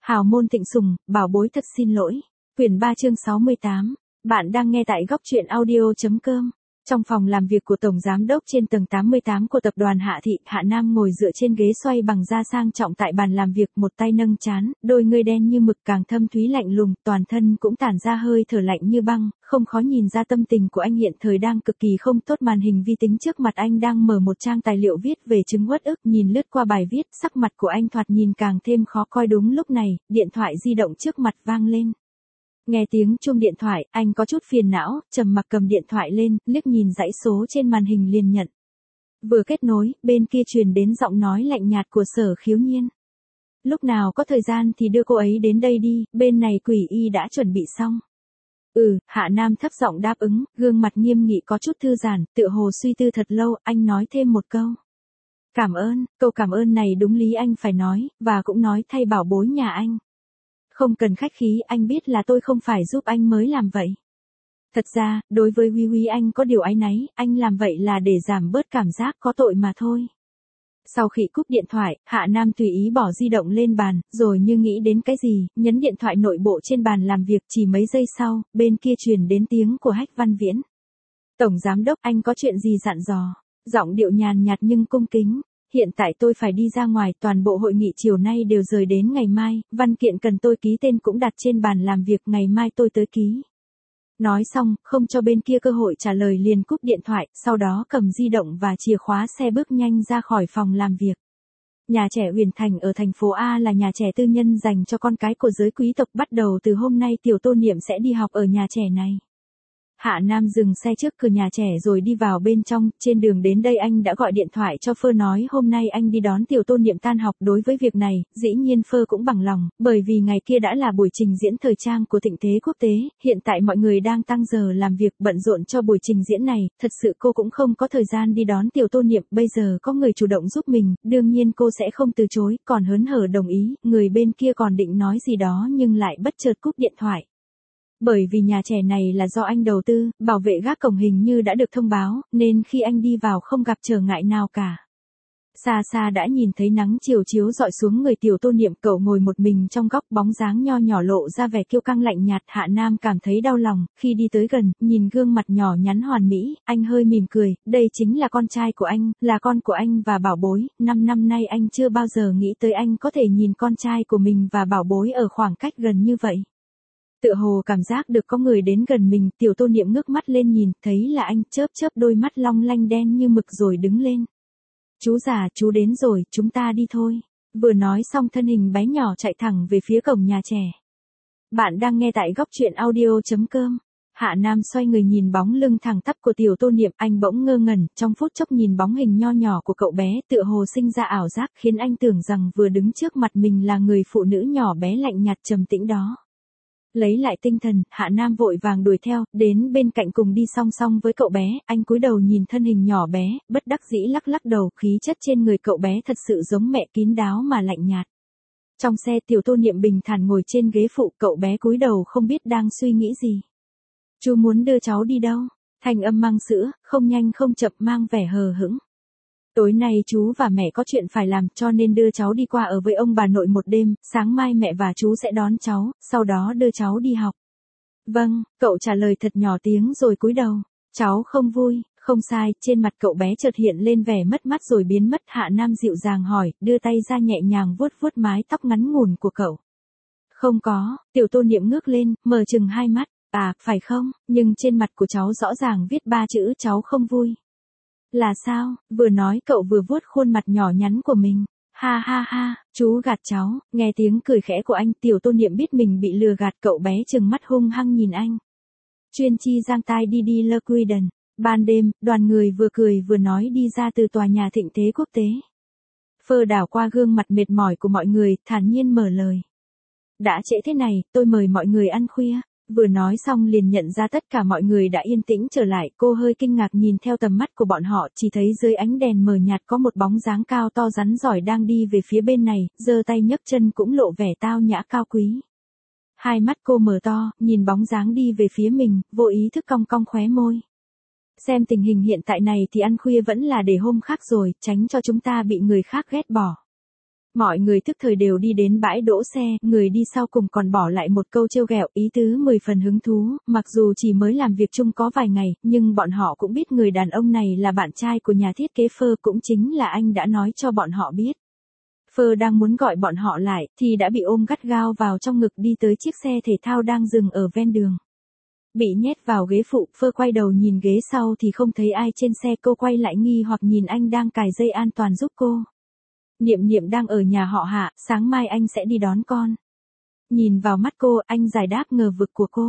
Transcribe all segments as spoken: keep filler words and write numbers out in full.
Hào môn thịnh sủng, bảo bối thật xin lỗi. Quyển ba chương sáu mươi tám. Bạn đang nghe tại góc truyện audio.com. Trong phòng làm việc của Tổng Giám đốc trên tầng tám mươi tám của tập đoàn Hạ Thị, Hạ Nam ngồi dựa trên ghế xoay bằng da sang trọng tại bàn làm việc, một tay nâng trán, đôi ngươi đen như mực càng thâm thúy lạnh lùng, toàn thân cũng tản ra hơi thở lạnh như băng, không khó nhìn ra tâm tình của anh hiện thời đang cực kỳ không tốt. Màn hình vi tính trước mặt anh đang mở một trang tài liệu viết về chứng uất ức, nhìn lướt qua bài viết, sắc mặt của anh thoạt nhìn càng thêm khó coi. Đúng lúc này, điện thoại di động trước mặt vang lên. Nghe tiếng chuông điện thoại, anh có chút phiền não, trầm mặc cầm điện thoại lên, liếc nhìn dãy số trên màn hình liền nhận. Vừa kết nối, bên kia truyền đến giọng nói lạnh nhạt của Sở Khiếu Nhiên. Lúc nào có thời gian thì đưa cô ấy đến đây đi, bên này quỷ y đã chuẩn bị xong. Ừ, Hạ Nam thấp giọng đáp ứng, gương mặt nghiêm nghị có chút thư giãn, tựa hồ suy tư thật lâu, anh nói thêm một câu. Cảm ơn, câu cảm ơn này đúng lý anh phải nói, và cũng nói thay bảo bối nhà anh. Không cần khách khí, anh biết là tôi không phải giúp anh mới làm vậy. Thật ra, đối với Huy Huy anh có điều áy náy, anh làm vậy là để giảm bớt cảm giác có tội mà thôi. Sau khi cúp điện thoại, Hạ Nam tùy ý bỏ di động lên bàn, rồi như nghĩ đến cái gì, nhấn điện thoại nội bộ trên bàn làm việc. Chỉ mấy giây sau, bên kia truyền đến tiếng của Hách Văn Viễn. Tổng Giám đốc, anh có chuyện gì dặn dò? Giọng điệu nhàn nhạt nhưng cung kính. Hiện tại tôi phải đi ra ngoài, toàn bộ hội nghị chiều nay đều rời đến ngày mai, văn kiện cần tôi ký tên cũng đặt trên bàn làm việc, ngày mai tôi tới ký. Nói xong, không cho bên kia cơ hội trả lời liền cúp điện thoại, sau đó cầm di động và chìa khóa xe bước nhanh ra khỏi phòng làm việc. Nhà trẻ Uyển Thành ở thành phố A là nhà trẻ tư nhân dành cho con cái của giới quý tộc, bắt đầu từ hôm nay Tiểu Tô Niệm sẽ đi học ở nhà trẻ này. Hạ Nam dừng xe trước cửa nhà trẻ rồi đi vào bên trong, trên đường đến đây anh đã gọi điện thoại cho Phơ nói hôm nay anh đi đón Tiểu Tô Niệm tan học. Đối với việc này, dĩ nhiên Phơ cũng bằng lòng, bởi vì ngày kia đã là buổi trình diễn thời trang của Thịnh Thế Quốc tế, hiện tại mọi người đang tăng giờ làm việc bận rộn cho buổi trình diễn này, thật sự cô cũng không có thời gian đi đón Tiểu Tô Niệm, bây giờ có người chủ động giúp mình, đương nhiên cô sẽ không từ chối, còn hớn hở đồng ý. Người bên kia còn định nói gì đó nhưng lại bất chợt cúp điện thoại. Bởi vì nhà trẻ này là do anh đầu tư, bảo vệ gác cổng hình như đã được thông báo, nên khi anh đi vào không gặp trở ngại nào cả. Xa xa đã nhìn thấy nắng chiều chiếu rọi xuống người Tiểu Tô Niệm, cậu ngồi một mình trong góc, bóng dáng nho nhỏ lộ ra vẻ kiêu căng lạnh nhạt. Hạ Nam cảm thấy đau lòng, khi đi tới gần, nhìn gương mặt nhỏ nhắn hoàn mỹ, anh hơi mỉm cười, đây chính là con trai của anh, là con của anh và bảo bối, năm năm nay anh chưa bao giờ nghĩ tới anh có thể nhìn con trai của mình và bảo bối ở khoảng cách gần như vậy. Tựa hồ cảm giác được có người đến gần mình, Tiểu Tô Niệm ngước mắt lên nhìn, thấy là anh, chớp chớp đôi mắt long lanh đen như mực rồi đứng lên. Chú già, chú đến rồi, chúng ta đi thôi. Vừa nói xong thân hình bé nhỏ chạy thẳng về phía cổng nhà trẻ. Bạn đang nghe tại góc truyện audio.com. Hạ Nam xoay người nhìn bóng lưng thẳng tắp của Tiểu Tô Niệm, anh bỗng ngơ ngẩn, trong phút chốc nhìn bóng hình nho nhỏ của cậu bé, tựa hồ sinh ra ảo giác, khiến anh tưởng rằng vừa đứng trước mặt mình là người phụ nữ nhỏ bé lạnh nhạt trầm tĩnh đó. Lấy lại tinh thần, Hạ Nam vội vàng đuổi theo, đến bên cạnh cùng đi song song với cậu bé, anh cúi đầu nhìn thân hình nhỏ bé, bất đắc dĩ lắc lắc đầu, khí chất trên người cậu bé thật sự giống mẹ, kín đáo mà lạnh nhạt. Trong xe, Tiểu Tô Niệm bình thản ngồi trên ghế phụ, cậu bé cúi đầu không biết đang suy nghĩ gì. Chú muốn đưa cháu đi đâu? Thanh âm mang sữa, không nhanh không chậm, mang vẻ hờ hững. Tối nay chú và mẹ có chuyện phải làm, cho nên đưa cháu đi qua ở với ông bà nội một đêm, sáng mai mẹ và chú sẽ đón cháu, sau đó đưa cháu đi học. Vâng, cậu trả lời thật nhỏ tiếng rồi cúi đầu. Cháu không vui, không sai, trên mặt cậu bé chợt hiện lên vẻ mất mát rồi biến mất. Hạ Nam dịu dàng hỏi, đưa tay ra nhẹ nhàng vuốt vuốt mái tóc ngắn ngủn của cậu. Không có, Tiểu Tô Niệm ngước lên, mở chừng hai mắt, à, phải không, nhưng trên mặt của cháu rõ ràng viết ba chữ cháu không vui. Là sao? Vừa nói cậu vừa vuốt khuôn mặt nhỏ nhắn của mình. Ha ha ha, chú gạt cháu. Nghe tiếng cười khẽ của anh, Tiểu Tô Niệm biết mình bị lừa gạt, cậu bé trừng mắt hung hăng nhìn anh. Chuyên chi giang tai đi đi lơ quy đần. Ban đêm, đoàn người vừa cười vừa nói đi ra từ tòa nhà Thịnh Thế Quốc tế. Phơ đảo qua gương mặt mệt mỏi của mọi người, thản nhiên mở lời. Đã trễ thế này, tôi mời mọi người ăn khuya. Vừa nói xong liền nhận ra tất cả mọi người đã yên tĩnh trở lại, cô hơi kinh ngạc nhìn theo tầm mắt của bọn họ, chỉ thấy dưới ánh đèn mờ nhạt có một bóng dáng cao to rắn giỏi đang đi về phía bên này, giơ tay nhấc chân cũng lộ vẻ tao nhã cao quý. Hai mắt cô mở to, nhìn bóng dáng đi về phía mình, vô ý thức cong cong khóe môi. Xem tình hình hiện tại này thì ăn khuya vẫn là để hôm khác rồi, tránh cho chúng ta bị người khác ghét bỏ. Mọi người tức thời đều đi đến bãi đỗ xe, người đi sau cùng còn bỏ lại một câu trêu ghẹo, ý tứ mười phần hứng thú, mặc dù chỉ mới làm việc chung có vài ngày, nhưng bọn họ cũng biết người đàn ông này là bạn trai của nhà thiết kế Phơ, cũng chính là anh đã nói cho bọn họ biết. Phơ đang muốn gọi bọn họ lại, thì đã bị ôm gắt gao vào trong ngực đi tới chiếc xe thể thao đang dừng ở ven đường. Bị nhét vào ghế phụ, Phơ quay đầu nhìn ghế sau thì không thấy ai trên xe, cô quay lại nghi hoặc nhìn anh đang cài dây an toàn giúp cô. Niệm Niệm đang ở nhà họ Hạ, sáng mai anh sẽ đi đón con. Nhìn vào mắt cô, anh giải đáp ngờ vực của cô.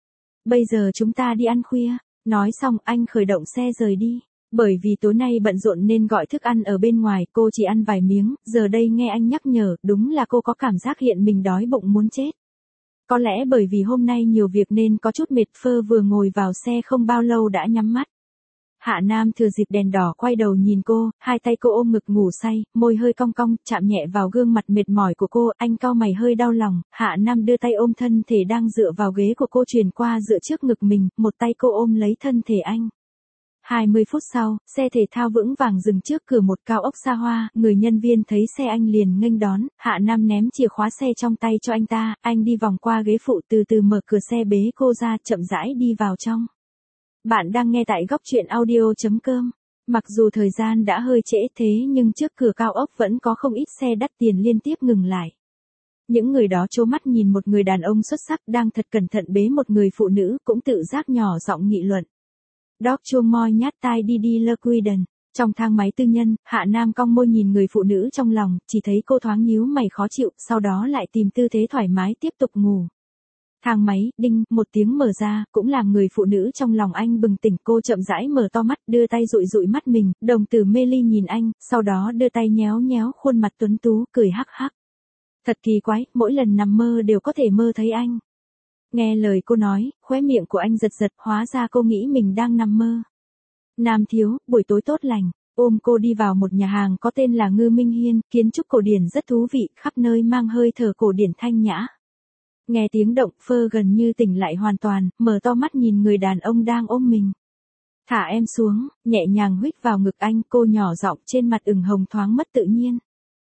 Bây giờ chúng ta đi ăn khuya. Nói xong anh khởi động xe rời đi. Bởi vì tối nay bận rộn nên gọi thức ăn ở bên ngoài, cô chỉ ăn vài miếng, giờ đây nghe anh nhắc nhở, đúng là cô có cảm giác hiện mình đói bụng muốn chết. Có lẽ bởi vì hôm nay nhiều việc nên có chút mệt, Phơ vừa ngồi vào xe không bao lâu đã nhắm mắt. Hạ Nam thừa dịp đèn đỏ quay đầu nhìn cô, hai tay cô ôm ngực ngủ say, môi hơi cong cong, chạm nhẹ vào gương mặt mệt mỏi của cô, anh cau mày hơi đau lòng, Hạ Nam đưa tay ôm thân thể đang dựa vào ghế của cô truyền qua dựa trước ngực mình, một tay cô ôm lấy thân thể anh. hai mươi phút sau, xe thể thao vững vàng dừng trước cửa một cao ốc xa hoa, người nhân viên thấy xe anh liền nghênh đón, Hạ Nam ném chìa khóa xe trong tay cho anh ta, anh đi vòng qua ghế phụ từ từ mở cửa xe bế cô ra, chậm rãi đi vào trong. Bạn đang nghe tại góc truyện audio chấm com. Mặc dù thời gian đã hơi trễ thế nhưng trước cửa cao ốc vẫn có không ít xe đắt tiền liên tiếp ngừng lại. Những người đó trố mắt nhìn một người đàn ông xuất sắc đang thật cẩn thận bế một người phụ nữ, cũng tự giác nhỏ giọng nghị luận. Dog chuông moi nhát tai đi đi lơ quy đần. Trong thang máy tư nhân, Hạ Nam cong môi nhìn người phụ nữ trong lòng, chỉ thấy cô thoáng nhíu mày khó chịu, sau đó lại tìm tư thế thoải mái tiếp tục ngủ. Thang máy, đinh, một tiếng mở ra, cũng làm người phụ nữ trong lòng anh bừng tỉnh, cô chậm rãi mở to mắt, đưa tay dụi dụi mắt mình, đồng tử mê ly nhìn anh, sau đó đưa tay nhéo nhéo khuôn mặt tuấn tú, cười hắc hắc. Thật kỳ quái, mỗi lần nằm mơ đều có thể mơ thấy anh. Nghe lời cô nói, khóe miệng của anh giật giật, hóa ra cô nghĩ mình đang nằm mơ. Nam thiếu, buổi tối tốt lành, ôm cô đi vào một nhà hàng có tên là Ngư Minh Hiên, kiến trúc cổ điển rất thú vị, khắp nơi mang hơi thở cổ điển thanh nhã. Nghe tiếng động, Phơ gần như tỉnh lại hoàn toàn, mở to mắt nhìn người đàn ông đang ôm mình. Thả em xuống, nhẹ nhàng huých vào ngực anh, cô nhỏ giọng, trên mặt ửng hồng thoáng mất tự nhiên.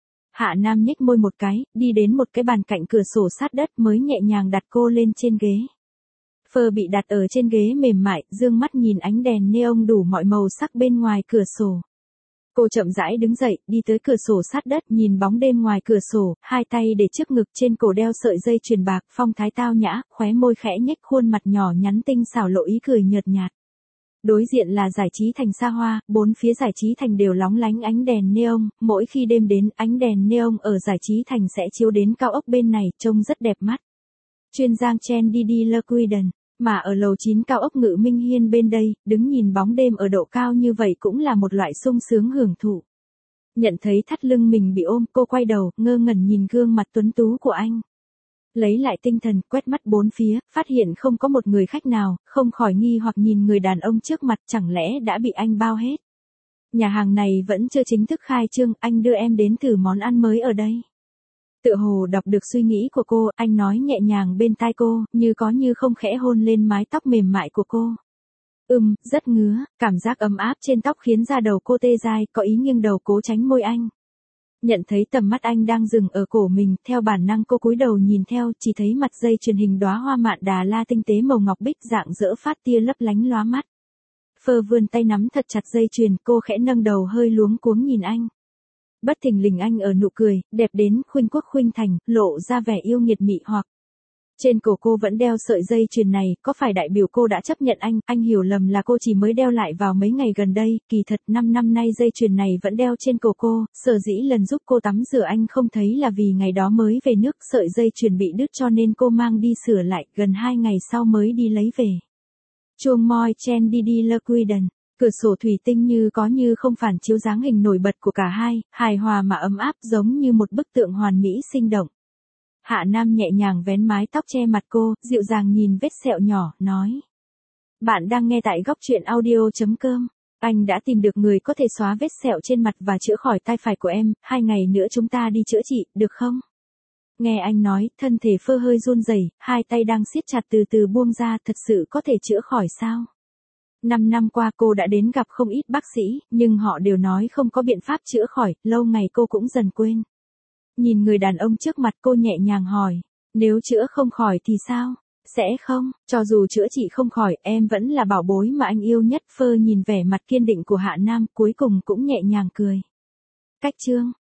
Hạ Nam nhếch môi một cái, đi đến một cái bàn cạnh cửa sổ sát đất mới nhẹ nhàng đặt cô lên trên ghế. Phơ bị đặt ở trên ghế mềm mại, dương mắt nhìn ánh đèn neon đủ mọi màu sắc bên ngoài cửa sổ. Cô chậm rãi đứng dậy, đi tới cửa sổ sát đất, nhìn bóng đêm ngoài cửa sổ, hai tay để trước ngực, trên cổ đeo sợi dây chuyền bạc, phong thái tao nhã, khóe môi khẽ nhếch, khuôn mặt nhỏ nhắn tinh xảo lộ ý cười nhợt nhạt. Đối diện là giải trí thành xa hoa, bốn phía giải trí thành đều lóng lánh ánh đèn neon, mỗi khi đêm đến, ánh đèn neon ở giải trí thành sẽ chiếu đến cao ốc bên này, trông rất đẹp mắt. Chuyên Giang Chen đi đi lơ quy đần. Mà ở lầu chín cao ốc Ngự Minh Hiên bên đây, đứng nhìn bóng đêm ở độ cao như vậy cũng là một loại sung sướng hưởng thụ. Nhận thấy thắt lưng mình bị ôm, cô quay đầu, ngơ ngẩn nhìn gương mặt tuấn tú của anh. Lấy lại tinh thần, quét mắt bốn phía, phát hiện không có một người khách nào, không khỏi nghi hoặc nhìn người đàn ông trước mặt, chẳng lẽ đã bị anh bao hết. Nhà hàng này vẫn chưa chính thức khai trương, anh đưa em đến thử món ăn mới ở đây. Tựa hồ đọc được suy nghĩ của cô, anh nói nhẹ nhàng bên tai cô, như có như không khẽ hôn lên mái tóc mềm mại của cô. Ừm, rất ngứa, cảm giác ấm áp trên tóc khiến da đầu cô tê dai, có ý nghiêng đầu cố tránh môi anh. Nhận thấy tầm mắt anh đang dừng ở cổ mình, theo bản năng cô cúi đầu nhìn theo, chỉ thấy mặt dây chuyền hình đóa hoa mạn Đà La tinh tế màu ngọc bích dạng dỡ phát tia lấp lánh lóa mắt. Phơ vươn tay nắm thật chặt dây chuyền, cô khẽ nâng đầu hơi luống cuống nhìn anh. Bất thình lình anh ở nụ cười, đẹp đến khuynh quốc khuynh thành, lộ ra vẻ yêu nghiệt mị hoặc. Trên cổ cô vẫn đeo sợi dây chuyền này, có phải đại biểu cô đã chấp nhận anh, anh hiểu lầm là cô chỉ mới đeo lại vào mấy ngày gần đây, kỳ thật năm năm nay dây chuyền này vẫn đeo trên cổ cô, sở dĩ lần giúp cô tắm rửa anh không thấy là vì ngày đó mới về nước sợi dây chuyền bị đứt cho nên cô mang đi sửa lại, gần hai ngày sau mới đi lấy về. Chuông moi chen đi đi lơ quy đần. Cửa sổ thủy tinh như có như không phản chiếu dáng hình nổi bật của cả hai, hài hòa mà ấm áp giống như một bức tượng hoàn mỹ sinh động. Hạ Nam nhẹ nhàng vén mái tóc che mặt cô, dịu dàng nhìn vết sẹo nhỏ, nói. Bạn đang nghe tại góc truyện audio chấm com. Anh đã tìm được người có thể xóa vết sẹo trên mặt và chữa khỏi tai phải của em, hai ngày nữa chúng ta đi chữa trị, được không? Nghe anh nói, thân thể Phơ hơi run rẩy, hai tay đang siết chặt từ từ buông ra, thật sự có thể chữa khỏi sao? Năm năm qua cô đã đến gặp không ít bác sĩ, nhưng họ đều nói không có biện pháp chữa khỏi, lâu ngày cô cũng dần quên. Nhìn người đàn ông trước mặt cô nhẹ nhàng hỏi, nếu chữa không khỏi thì sao? Sẽ không, cho dù chữa trị không khỏi, em vẫn là bảo bối mà anh yêu nhất. Phơ nhìn vẻ mặt kiên định của Hạ Nam, cuối cùng cũng nhẹ nhàng cười. Cách chương